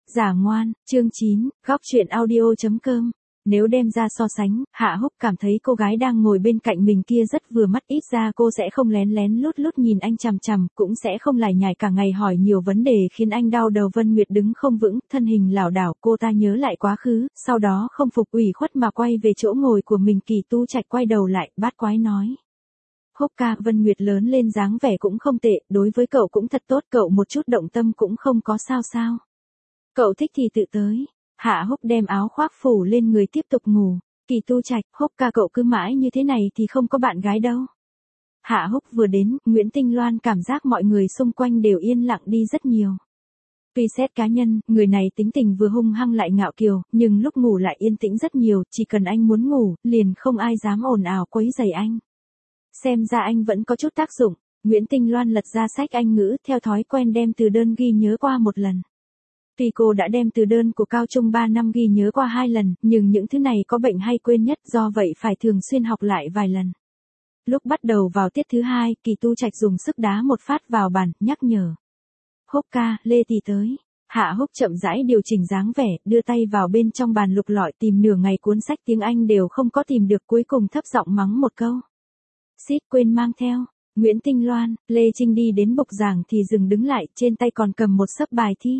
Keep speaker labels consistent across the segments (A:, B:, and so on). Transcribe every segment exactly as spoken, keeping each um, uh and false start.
A: Giả ngoan, chương chín, góc truyện audio.com. Nếu đem ra so sánh, Hạ Húc cảm thấy cô gái đang ngồi bên cạnh mình kia rất vừa mắt, ít ra cô sẽ không lén lén lút lút nhìn anh chằm chằm, cũng sẽ không lải nhải cả ngày hỏi nhiều vấn đề khiến anh đau đầu. Vân Nguyệt đứng không vững, thân hình lảo đảo, cô ta nhớ lại quá khứ, sau đó không phục ủy khuất mà quay về chỗ ngồi của mình. Kỳ Tu Trạch quay đầu lại, bát quái nói. Húc ca, Vân Nguyệt lớn lên dáng vẻ cũng không tệ, đối với cậu cũng thật tốt, cậu một chút động tâm cũng không có sao sao. Cậu thích thì tự tới. Hạ Húc đem áo khoác phủ lên người tiếp tục ngủ. Kỳ Tu Trạch, Húc ca cậu cứ mãi như thế này thì không có bạn gái đâu. Hạ Húc vừa đến, Nguyễn Tinh Loan cảm giác mọi người xung quanh đều yên lặng đi rất nhiều. Tuy xét cá nhân, người này tính tình vừa hung hăng lại ngạo kiều, nhưng lúc ngủ lại yên tĩnh rất nhiều, chỉ cần anh muốn ngủ, liền không ai dám ồn ào quấy rầy anh. Xem ra anh vẫn có chút tác dụng. Nguyễn Tinh Loan lật ra sách Anh ngữ, theo thói quen đem từ đơn ghi nhớ qua một lần. Tuy cô đã đem từ đơn của cao trung ba năm ghi nhớ qua hai lần, nhưng những thứ này có bệnh hay quên nhất, do vậy phải thường xuyên học lại vài lần. Lúc bắt đầu vào tiết thứ hai, Kỳ Tu Trạch dùng sức đá một phát vào bàn, nhắc nhở. Húc ca, Lê Tỷ tới. Hạ Húc chậm rãi điều chỉnh dáng vẻ, đưa tay vào bên trong bàn lục lọi tìm nửa ngày cuốn sách tiếng Anh đều không có tìm được, cuối cùng thấp giọng mắng một câu. Xít, quên mang theo. Nguyễn Tinh Loan, Lê Trinh đi đến bục giảng thì dừng đứng lại, trên tay còn cầm một xấp bài thi.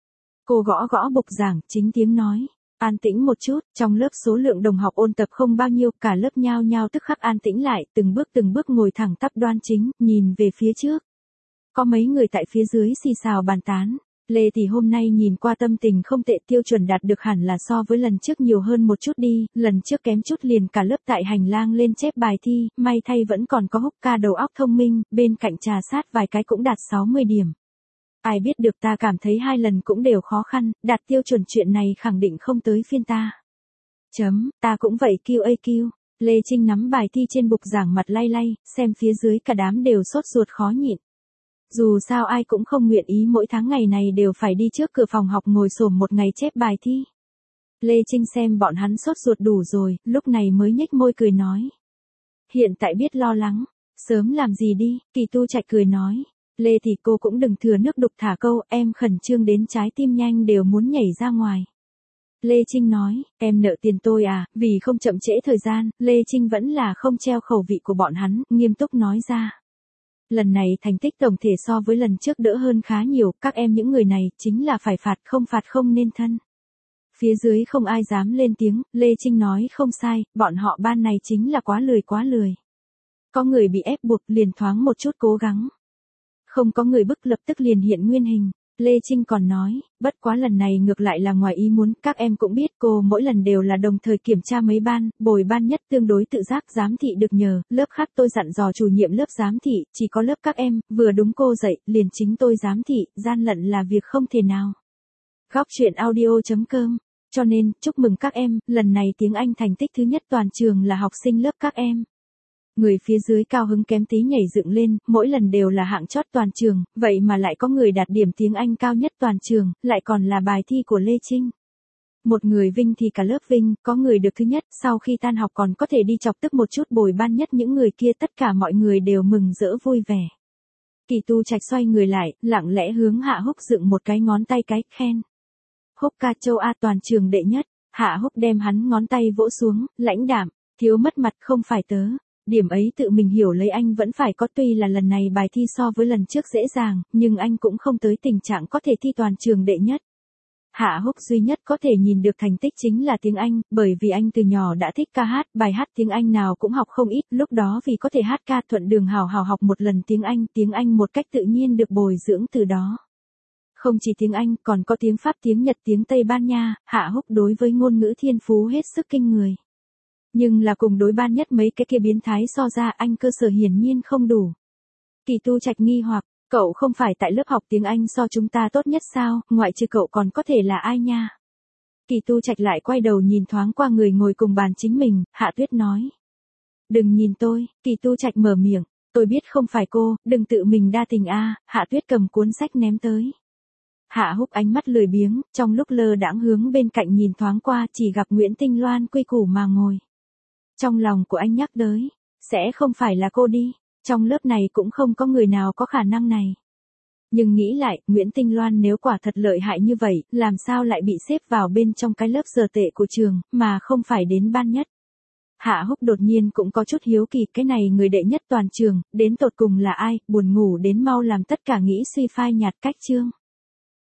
A: Cô gõ gõ bục giảng, chính tiếng nói. An tĩnh một chút, trong lớp số lượng đồng học ôn tập không bao nhiêu, cả lớp nhao nhao tức khắc an tĩnh lại, từng bước từng bước ngồi thẳng tắp đoan chính, nhìn về phía trước. Có mấy người tại phía dưới xì xào bàn tán. Lê thì hôm nay nhìn qua tâm tình không tệ, tiêu chuẩn đạt được hẳn là so với lần trước nhiều hơn một chút đi, lần trước kém chút liền cả lớp tại hành lang lên chép bài thi, may thay vẫn còn có Húc ca đầu óc thông minh, bên cạnh trà sát vài cái cũng đạt sáu mươi điểm. Ai biết được, ta cảm thấy hai lần cũng đều khó khăn, đạt tiêu chuẩn chuyện này khẳng định không tới phiên ta. Chấm, ta cũng vậy Q A Q. Lê Trinh nắm bài thi trên bục giảng mặt lay lay, xem phía dưới cả đám đều sốt ruột khó nhịn. Dù sao ai cũng không nguyện ý mỗi tháng ngày này đều phải đi trước cửa phòng học ngồi xổm một ngày chép bài thi. Lê Trinh xem bọn hắn sốt ruột đủ rồi, lúc này mới nhếch môi cười nói. Hiện tại biết lo lắng, sớm làm gì đi, Kỳ Tu Trạch cười nói. Lê thì cô cũng đừng thừa nước đục thả câu, em khẩn trương đến trái tim nhanh đều muốn nhảy ra ngoài. Lê Trinh nói, em nợ tiền tôi à, vì không chậm trễ thời gian, Lê Trinh vẫn là không treo khẩu vị của bọn hắn, nghiêm túc nói ra. Lần này thành tích tổng thể so với lần trước đỡ hơn khá nhiều, các em những người này chính là phải phạt, không phạt không nên thân. Phía dưới không ai dám lên tiếng, Lê Trinh nói không sai, bọn họ ban này chính là quá lười quá lười. Có người bị ép buộc liền thoáng một chút cố gắng. Không có người bức lập tức liền hiện nguyên hình. Lê Trinh còn nói, bất quá lần này ngược lại là ngoài ý muốn, các em cũng biết cô mỗi lần đều là đồng thời kiểm tra mấy ban, bồi ban nhất tương đối tự giác giám thị được nhờ, lớp khác tôi dặn dò chủ nhiệm lớp giám thị, chỉ có lớp các em, vừa đúng cô dạy, liền chính tôi giám thị, gian lận là việc không thể nào. Góc truyện audio.com, cho nên, chúc mừng các em, lần này tiếng Anh thành tích thứ nhất toàn trường là học sinh lớp các em. Người phía dưới cao hứng kém tí nhảy dựng lên, mỗi lần đều là hạng chót toàn trường, vậy mà lại có người đạt điểm tiếng Anh cao nhất toàn trường, lại còn là bài thi của Lê Trinh. Một người vinh thì cả lớp vinh, có người được thứ nhất, sau khi tan học còn có thể đi chọc tức một chút bồi ban nhất những người kia, tất cả mọi người đều mừng rỡ vui vẻ. Kỳ Tu Trạch xoay người lại, lặng lẽ hướng Hạ Húc dựng một cái ngón tay cái, khen. Húc ca châu A toàn trường đệ nhất. Hạ Húc đem hắn ngón tay vỗ xuống, lãnh đạm, thiếu mất mặt không phải tớ. Điểm ấy tự mình hiểu lấy anh vẫn phải có, tuy là lần này bài thi so với lần trước dễ dàng, nhưng anh cũng không tới tình trạng có thể thi toàn trường đệ nhất. Hạ Húc duy nhất có thể nhìn được thành tích chính là tiếng Anh, bởi vì anh từ nhỏ đã thích ca hát, bài hát tiếng Anh nào cũng học không ít, lúc đó vì có thể hát ca thuận đường hào hào học một lần tiếng Anh, tiếng Anh một cách tự nhiên được bồi dưỡng từ đó. Không chỉ tiếng Anh, còn có tiếng Pháp, tiếng Nhật, tiếng Tây Ban Nha, Hạ Húc đối với ngôn ngữ thiên phú hết sức kinh người. Nhưng là cùng đối ban nhất mấy cái kia biến thái so ra, anh cơ sở hiển nhiên không đủ. Kỳ Tu Trạch nghi hoặc, cậu không phải tại lớp học tiếng Anh so chúng ta tốt nhất sao, ngoại trừ cậu còn có thể là ai nha? Kỳ Tu Trạch lại quay đầu nhìn thoáng qua người ngồi cùng bàn chính mình, Hạ Tuyết nói. Đừng nhìn tôi, Kỳ Tu Trạch mở miệng, tôi biết không phải cô, đừng tự mình đa tình a. Hạ Tuyết cầm cuốn sách ném tới. Hạ Húc ánh mắt lười biếng, trong lúc lơ đãng hướng bên cạnh nhìn thoáng qua chỉ gặp Nguyễn Tinh Loan quy củ mà ngồi. Trong lòng của anh nhắc tới, sẽ không phải là cô đi, trong lớp này cũng không có người nào có khả năng này. Nhưng nghĩ lại, Nguyễn Tinh Loan nếu quả thật lợi hại như vậy, làm sao lại bị xếp vào bên trong cái lớp giờ tệ của trường, mà không phải đến ban nhất. Hạ Húc đột nhiên cũng có chút hiếu kỳ, cái này người đệ nhất toàn trường, đến tột cùng là ai, buồn ngủ đến mau làm tất cả nghĩ suy phai nhạt cách chương.